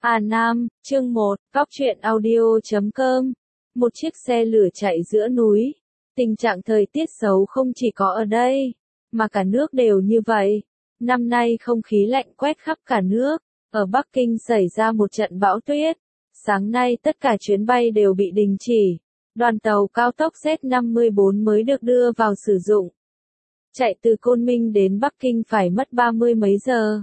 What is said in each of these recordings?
À Nam, chương 1, Góc truyện audio.com. Một chiếc xe lửa chạy giữa núi. Tình trạng thời tiết xấu không chỉ có ở đây, mà cả nước đều như vậy. Năm nay không khí lạnh quét khắp cả nước. Ở Bắc Kinh xảy ra một trận bão tuyết. Sáng nay tất cả chuyến bay đều bị đình chỉ. Đoàn tàu cao tốc Z54 mới được đưa vào sử dụng. Chạy từ Côn Minh đến Bắc Kinh phải mất 30 mấy giờ.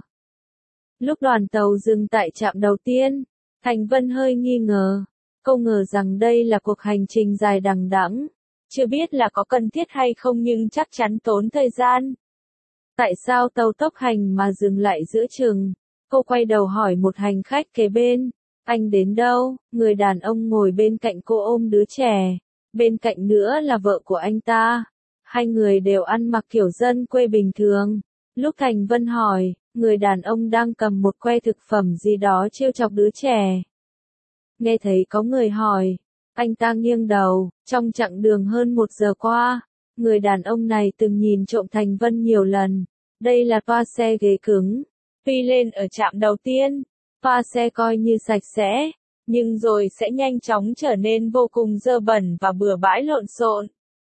Lúc đoàn tàu dừng tại trạm đầu tiên, Thành Vân hơi nghi ngờ. Cô ngờ rằng đây là cuộc hành trình dài đằng đẵng. Chưa biết là có cần thiết hay không nhưng chắc chắn tốn thời gian. Tại sao tàu tốc hành mà dừng lại giữa chừng? Cô quay đầu hỏi một hành khách kế bên. Anh đến đâu? Người đàn ông ngồi bên cạnh cô ôm đứa trẻ. Bên cạnh nữa là vợ của anh ta. Hai người đều ăn mặc kiểu dân quê bình thường. Lúc Thành Vân hỏi, người đàn ông đang cầm một que thực phẩm gì đó trêu chọc đứa trẻ. Nghe thấy có người hỏi, anh ta nghiêng đầu. Trong chặng đường hơn 1 giờ qua, người đàn ông này từng nhìn trộm Thành Vân nhiều lần. Đây là toa xe ghế cứng. Tuy lên ở trạm đầu tiên, toa xe coi như sạch sẽ, nhưng rồi sẽ nhanh chóng trở nên vô cùng dơ bẩn và bừa bãi lộn xộn.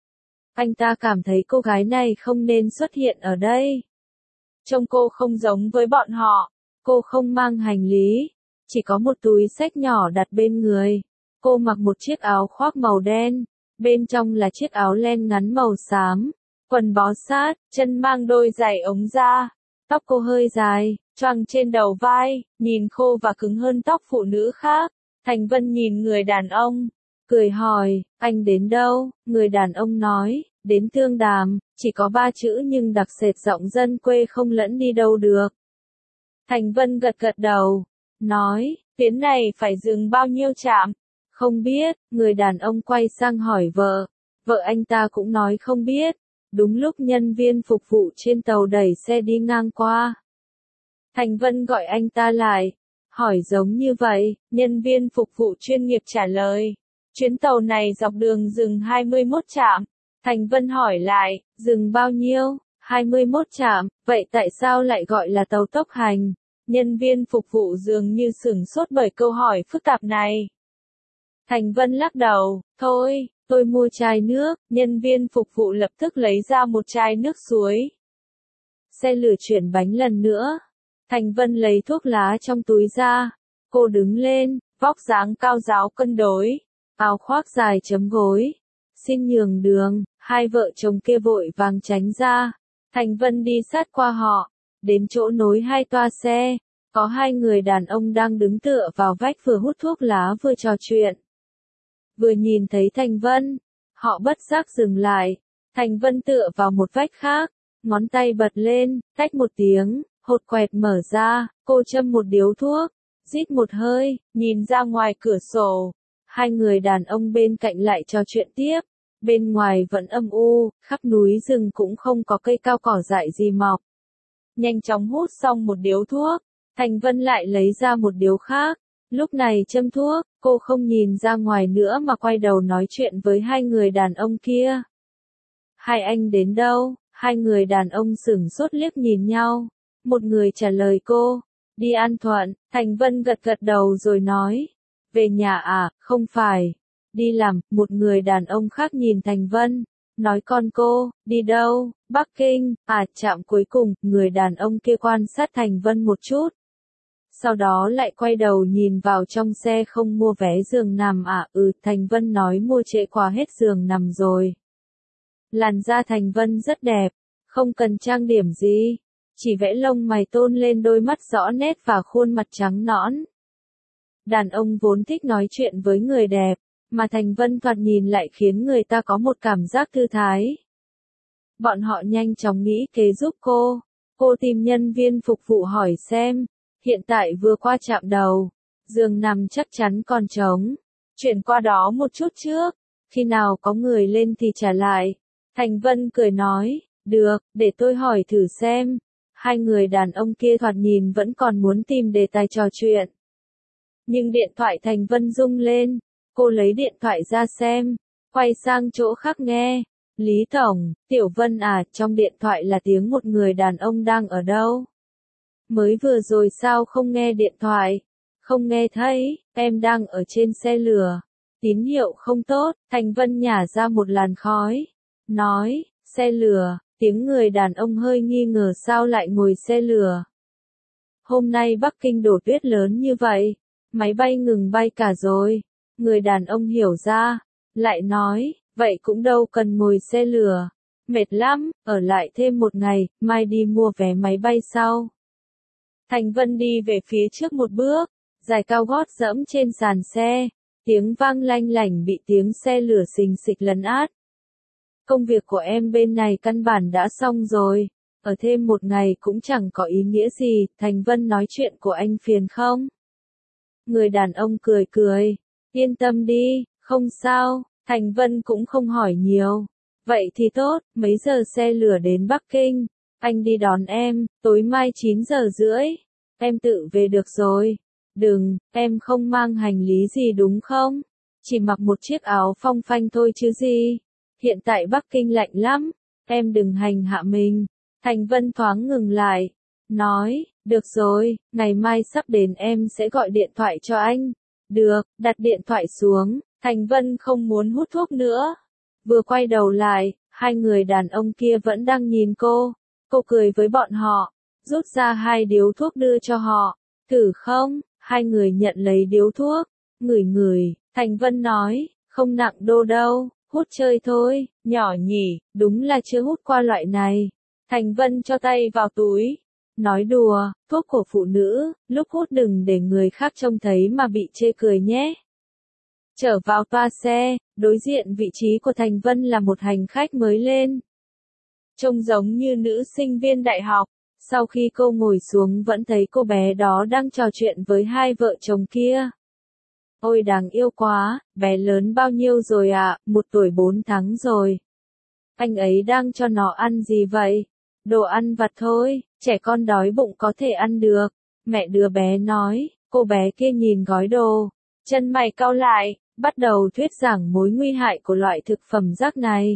Anh ta cảm thấy cô gái này không nên xuất hiện ở đây. Trông cô không giống với bọn họ. Cô không mang hành lý, chỉ có một túi xách nhỏ đặt bên người. Cô mặc một chiếc áo khoác màu đen, bên trong là chiếc áo len ngắn màu xám, quần bó sát, chân mang đôi giày ống da. Tóc cô hơi dài, choàng trên đầu vai, nhìn khô và cứng hơn tóc phụ nữ khác. Thành Vân nhìn người đàn ông, cười hỏi, anh đến đâu? Người đàn ông nói, đến Thương Đàm, chỉ có 3 chữ nhưng đặc sệt giọng dân quê không lẫn đi đâu được. Thành Vân gật gật đầu, nói, tuyến này phải dừng bao nhiêu trạm? Không biết. Người đàn ông quay sang hỏi vợ. Vợ anh ta cũng nói không biết. Đúng lúc nhân viên phục vụ trên tàu đẩy xe đi ngang qua. Thành Vân gọi anh ta lại, hỏi giống như vậy. Nhân viên phục vụ chuyên nghiệp trả lời, chuyến tàu này dọc đường dừng 21 trạm. Thành Vân hỏi lại, dừng bao nhiêu? 21 trạm, vậy tại sao lại gọi là tàu tốc hành? Nhân viên phục vụ dường như sửng sốt bởi câu hỏi phức tạp này. Thành Vân lắc đầu, thôi, tôi mua chai nước. Nhân viên phục vụ lập tức lấy ra một chai nước suối. Xe lửa chuyển bánh lần nữa. Thành Vân lấy thuốc lá trong túi ra. Cô đứng lên, vóc dáng cao ráo cân đối, áo khoác dài chấm gối. Xin nhường đường. Hai vợ chồng kia vội vàng tránh ra. Thành Vân đi sát qua họ, đến chỗ nối hai toa xe. Có hai người đàn ông đang đứng tựa vào vách vừa hút thuốc lá vừa trò chuyện. Vừa nhìn thấy Thành Vân, họ bất giác dừng lại. Thành Vân tựa vào một vách khác, ngón tay bật lên, tách một tiếng, hột quẹt mở ra, cô châm một điếu thuốc, rít một hơi, nhìn ra ngoài cửa sổ. Hai người đàn ông bên cạnh lại trò chuyện tiếp. Bên ngoài vẫn âm u, khắp núi rừng cũng không có cây cao cỏ dại gì mọc. Nhanh chóng hút xong một điếu thuốc, Thành Vân lại lấy ra một điếu khác. Lúc này châm thuốc, cô không nhìn ra ngoài nữa mà quay đầu nói chuyện với hai người đàn ông kia. Hai anh đến đâu? Hai người đàn ông sửng sốt liếc nhìn nhau. Một người trả lời cô, đi An Thuận. Thành Vân gật gật đầu rồi nói, về nhà à? Không phải, đi làm. Một người đàn ông khác nhìn Thành Vân, nói con cô, đi đâu? Bắc Kinh. À, trạm cuối cùng. Người đàn ông kia quan sát Thành Vân một chút. Sau đó lại quay đầu nhìn vào trong xe. Không mua vé giường nằm à? Thành Vân nói mua trễ quá hết giường nằm rồi. Làn da Thành Vân rất đẹp, không cần trang điểm gì, chỉ vẽ lông mày tôn lên đôi mắt rõ nét và khuôn mặt trắng nõn. Đàn ông vốn thích nói chuyện với người đẹp, mà Thành Vân thoạt nhìn lại khiến người ta có một cảm giác thư thái. Bọn họ nhanh chóng nghĩ kế giúp cô. Cô tìm nhân viên phục vụ hỏi xem, hiện tại vừa qua trạm đầu, giường nằm chắc chắn còn trống. Chuyển qua đó một chút trước, khi nào có người lên thì trả lại. Thành Vân cười nói, được, để tôi hỏi thử xem. Hai người đàn ông kia thoạt nhìn vẫn còn muốn tìm đề tài trò chuyện. Nhưng điện thoại Thành Vân rung lên, cô lấy điện thoại ra xem, quay sang chỗ khác nghe. Lý Tổng, Tiểu Vân à? Trong điện thoại là tiếng một người đàn ông đang ở đâu? Mới vừa rồi sao không nghe điện thoại? Không nghe thấy, em đang ở trên xe lửa. Tín hiệu không tốt, Thành Vân nhả ra một làn khói. Nói, xe lửa, tiếng người đàn ông hơi nghi ngờ sao lại ngồi xe lửa. Hôm nay Bắc Kinh đổ tuyết lớn như vậy, máy bay ngừng bay cả rồi. Người đàn ông hiểu ra, lại nói, vậy cũng đâu cần ngồi xe lửa. Mệt lắm, ở lại thêm một ngày, mai đi mua vé máy bay sau. Thành Vân đi về phía trước một bước, giày cao gót dẫm trên sàn xe, tiếng vang lanh lảnh bị tiếng xe lửa xình xịch lấn át. Công việc của em bên này căn bản đã xong rồi, ở thêm một ngày cũng chẳng có ý nghĩa gì. Thành Vân nói chuyện của anh phiền không? Người đàn ông cười cười, yên tâm đi, không sao. Thành Vân cũng không hỏi nhiều. Vậy thì tốt, mấy giờ xe lửa đến Bắc Kinh? Anh đi đón em, tối mai 9 giờ rưỡi. Em tự về được rồi. Đừng, em không mang hành lý gì đúng không? Chỉ mặc một chiếc áo phong phanh thôi chứ gì. Hiện tại Bắc Kinh lạnh lắm, em đừng hành hạ mình. Thành Vân thoáng ngừng lại, nói, được rồi, ngày mai sắp đến em sẽ gọi điện thoại cho anh. Được, đặt điện thoại xuống, Thành Vân không muốn hút thuốc nữa. Vừa quay đầu lại, hai người đàn ông kia vẫn đang nhìn cô. Cô cười với bọn họ, rút ra 2 điếu thuốc đưa cho họ. Thử không? Hai người nhận lấy điếu thuốc, ngửi ngửi. Thành Vân nói, không nặng đô đâu, hút chơi thôi, nhỏ nhỉ, đúng là chưa hút qua loại này. Thành Vân cho tay vào túi, nói đùa, thuốc của phụ nữ, lúc hút đừng để người khác trông thấy mà bị chê cười nhé. Trở vào toa xe, đối diện vị trí của Thành Vân là một hành khách mới lên. Trông giống như nữ sinh viên đại học. Sau khi cô ngồi xuống vẫn thấy cô bé đó đang trò chuyện với hai vợ chồng kia. Ôi đáng yêu quá, bé lớn bao nhiêu rồi ạ? 1 tuổi 4 tháng rồi. Anh ấy đang cho nó ăn gì vậy? Đồ ăn vặt thôi, trẻ con đói bụng có thể ăn được. Mẹ đứa bé nói, cô bé kia nhìn gói đồ. Chân mày cau lại, bắt đầu thuyết giảng mối nguy hại của loại thực phẩm rác này.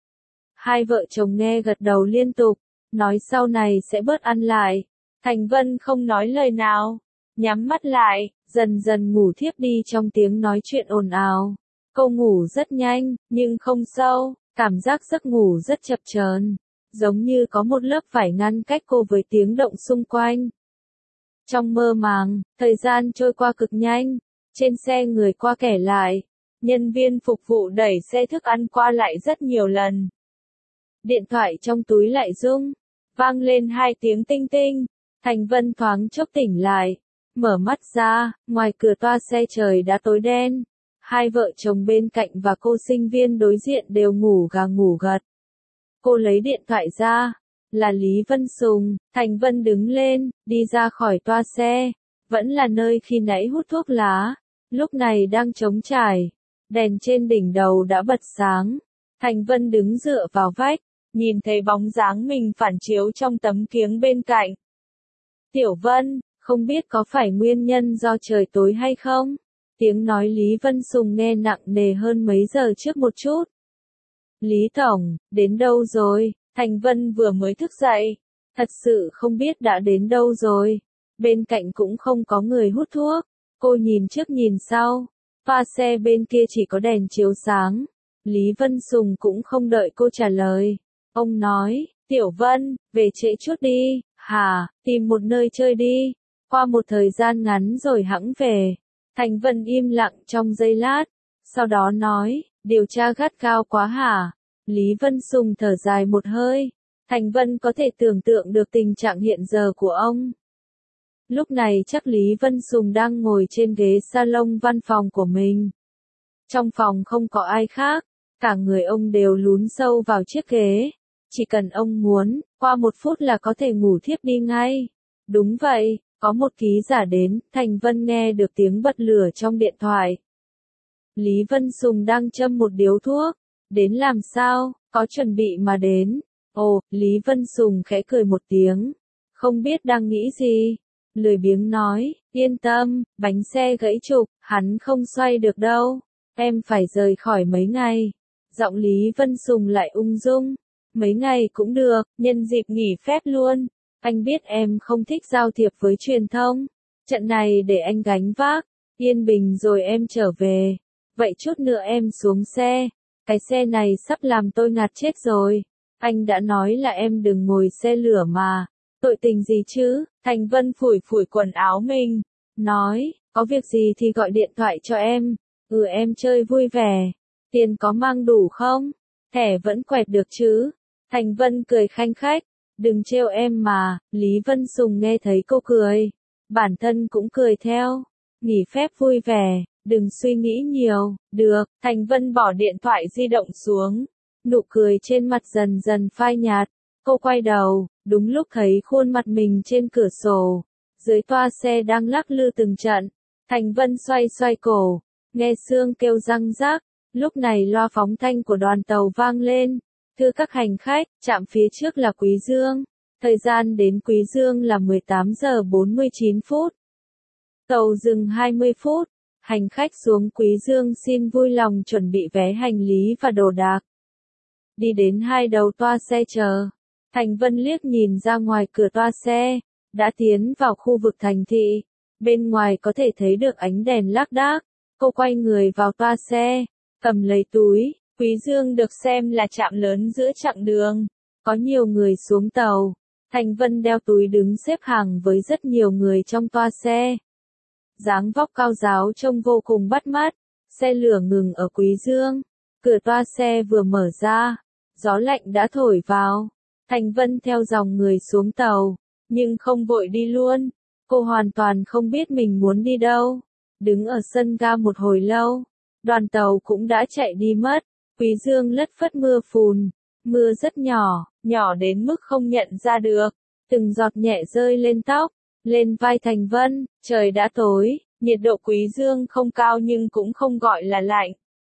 Hai vợ chồng nghe gật đầu liên tục. Nói sau này sẽ bớt ăn lại. Thành Vân không nói lời nào, nhắm mắt lại, dần dần ngủ thiếp đi trong tiếng nói chuyện ồn ào. Cô ngủ rất nhanh, nhưng không sâu, cảm giác giấc ngủ rất chập chờn, giống như có một lớp vải ngăn cách cô với tiếng động xung quanh. Trong mơ màng, thời gian trôi qua cực nhanh, trên xe người qua kẻ lại, nhân viên phục vụ đẩy xe thức ăn qua lại rất nhiều lần. Điện thoại trong túi lại rung, vang lên 2 tiếng tinh tinh. Thành Vân thoáng chốc tỉnh lại, mở mắt ra, ngoài cửa toa xe trời đã tối đen. Hai vợ chồng bên cạnh và cô sinh viên đối diện đều ngủ gà ngủ gật. Cô lấy điện thoại ra, là Lý Vân Sùng. Thành Vân đứng lên, đi ra khỏi toa xe, vẫn là nơi khi nãy hút thuốc lá, lúc này đang trống trải, đèn trên đỉnh đầu đã bật sáng. Thành Vân đứng dựa vào vách, nhìn thấy bóng dáng mình phản chiếu trong tấm kiếng bên cạnh. Tiểu Vân, không biết có phải nguyên nhân do trời tối hay không? Tiếng nói Lý Vân Sùng nghe nặng nề hơn mấy giờ trước một chút. Lý Tổng, đến đâu rồi? Thành Vân vừa mới thức dậy. Thật sự không biết đã đến đâu rồi. Bên cạnh cũng không có người hút thuốc. Cô nhìn trước nhìn sau. Toa xe bên kia chỉ có đèn chiếu sáng. Lý Vân Sùng cũng không đợi cô trả lời. Ông nói, Tiểu Vân, về trễ chút đi, hả, tìm một nơi chơi đi. Qua một thời gian ngắn rồi hẵng về. Thành Vân im lặng trong giây lát. Sau đó nói, điều tra gắt gao quá hả? Lý Vân Sùng thở dài một hơi. Thành Vân có thể tưởng tượng được tình trạng hiện giờ của ông. Lúc này chắc Lý Vân Sùng đang ngồi trên ghế salon văn phòng của mình. Trong phòng không có ai khác, cả người ông đều lún sâu vào chiếc ghế. Chỉ cần ông muốn, qua 1 phút là có thể ngủ thiếp đi ngay. Đúng vậy, có một ký giả đến, Thành Vân nghe được tiếng bật lửa trong điện thoại. Lý Vân Sùng đang châm một điếu thuốc. Đến làm sao, có chuẩn bị mà đến. Ồ, Lý Vân Sùng khẽ cười một tiếng. Không biết đang nghĩ gì. Lười biếng nói, yên tâm, bánh xe gãy trục, hắn không xoay được đâu. Em phải rời khỏi mấy ngày. Giọng Lý Vân Sùng lại ung dung. Mấy ngày cũng được, nhân dịp nghỉ phép luôn. Anh biết em không thích giao thiệp với truyền thông. Trận này để anh gánh vác, yên bình rồi em trở về. Vậy chút nữa em xuống xe. Cái xe này sắp làm tôi ngạt chết rồi. Anh đã nói là em đừng ngồi xe lửa mà. Tội tình gì chứ? Thành Vân phủi phủi quần áo mình. Nói, có việc gì thì gọi điện thoại cho em. Em chơi vui vẻ. Tiền có mang đủ không? Thẻ vẫn quẹt được chứ? Thành Vân cười khanh khách. Đừng trêu em mà. Lý Vân Sùng nghe thấy cô cười. Bản thân cũng cười theo. Nghỉ phép vui vẻ. Đừng suy nghĩ nhiều. Được. Thành Vân bỏ điện thoại di động xuống. Nụ cười trên mặt dần dần phai nhạt. Cô quay đầu, đúng lúc thấy khuôn mặt mình trên cửa sổ. Dưới toa xe đang lắc lư từng trận. Thành Vân xoay xoay cổ, nghe xương kêu răng rác. Lúc này loa phóng thanh của đoàn tàu vang lên. Thưa các hành khách, trạm phía trước là Quý Dương. Thời gian đến Quý Dương là 18 giờ 49 phút. Tàu dừng 20 phút. Hành khách xuống Quý Dương xin vui lòng chuẩn bị vé hành lý và đồ đạc. Đi đến hai đầu toa xe chờ. Thành Vân liếc nhìn ra ngoài cửa toa xe. Đã tiến vào khu vực thành thị. Bên ngoài có thể thấy được ánh đèn lác đác. Cô quay người vào toa xe. Cầm lấy túi. Quý Dương được xem là trạm lớn giữa chặng đường. Có nhiều người xuống tàu. Thành Vân đeo túi đứng xếp hàng với rất nhiều người trong toa xe. Dáng vóc cao ráo trông vô cùng bắt mắt. Xe lửa ngừng ở Quý Dương. Cửa toa xe vừa mở ra. Gió lạnh đã thổi vào. Thành Vân theo dòng người xuống tàu. Nhưng không vội đi luôn. Cô hoàn toàn không biết mình muốn đi đâu. Đứng ở sân ga một hồi lâu. Đoàn tàu cũng đã chạy đi mất. Quý Dương lất phất mưa phùn. Mưa rất nhỏ, nhỏ đến mức không nhận ra được. Từng giọt nhẹ rơi lên tóc, lên vai Thành Vân. Trời đã tối, nhiệt độ Quý Dương không cao nhưng cũng không gọi là lạnh.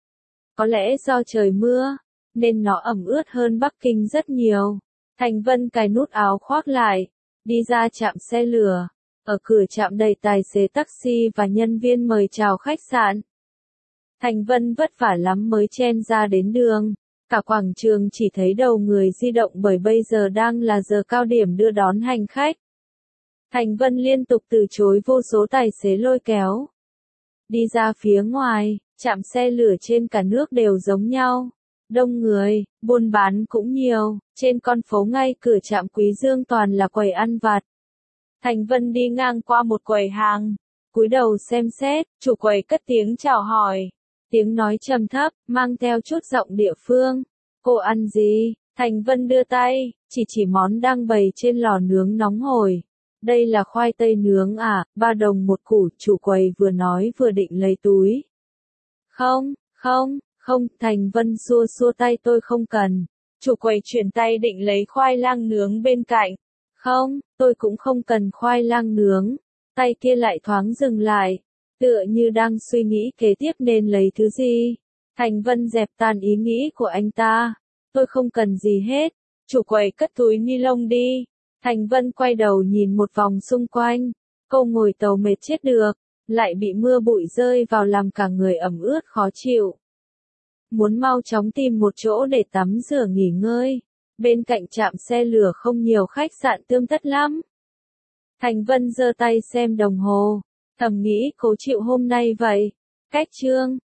Có lẽ do trời mưa, nên nó ẩm ướt hơn Bắc Kinh rất nhiều. Thành Vân cài nút áo khoác lại, đi ra trạm xe lửa. Ở cửa trạm đầy tài xế taxi và nhân viên mời chào khách sạn. Thành Vân vất vả lắm mới chen ra đến đường. Cả quảng trường chỉ thấy đầu người di động bởi bây giờ đang là giờ cao điểm đưa đón hành khách. Thành Vân liên tục từ chối vô số tài xế lôi kéo. Đi ra phía ngoài, trạm xe lửa trên cả nước đều giống nhau. Đông người, buôn bán cũng nhiều, trên con phố ngay cửa trạm Quý Dương toàn là quầy ăn vặt. Thành Vân đi ngang qua một quầy hàng, cúi đầu xem xét, chủ quầy cất tiếng chào hỏi. Tiếng nói trầm thấp, mang theo chút giọng địa phương. Cô ăn gì? Thành Vân đưa tay, chỉ món đang bày trên lò nướng nóng hổi. Đây là khoai tây nướng à, 3 đồng một củ, chủ quầy vừa nói vừa định lấy túi. Không, Thành Vân xua xua tay tôi không cần. Chủ quầy chuyển tay định lấy khoai lang nướng bên cạnh. Không, tôi cũng không cần khoai lang nướng. Tay kia lại thoáng dừng lại. Tựa như đang suy nghĩ kế tiếp nên lấy thứ gì. Thành Vân dẹp tan ý nghĩ của anh ta. Tôi không cần gì hết. Chủ quầy cất túi ni lông đi. Thành Vân quay đầu nhìn một vòng xung quanh. Cô ngồi tàu mệt chết được. Lại bị mưa bụi rơi vào làm cả người ẩm ướt khó chịu. Muốn mau chóng tìm một chỗ để tắm rửa nghỉ ngơi. Bên cạnh trạm xe lửa không nhiều khách sạn tươm tất lắm. Thành Vân giơ tay xem đồng hồ. Thầm nghĩ cố chịu hôm nay vậy. Cách chương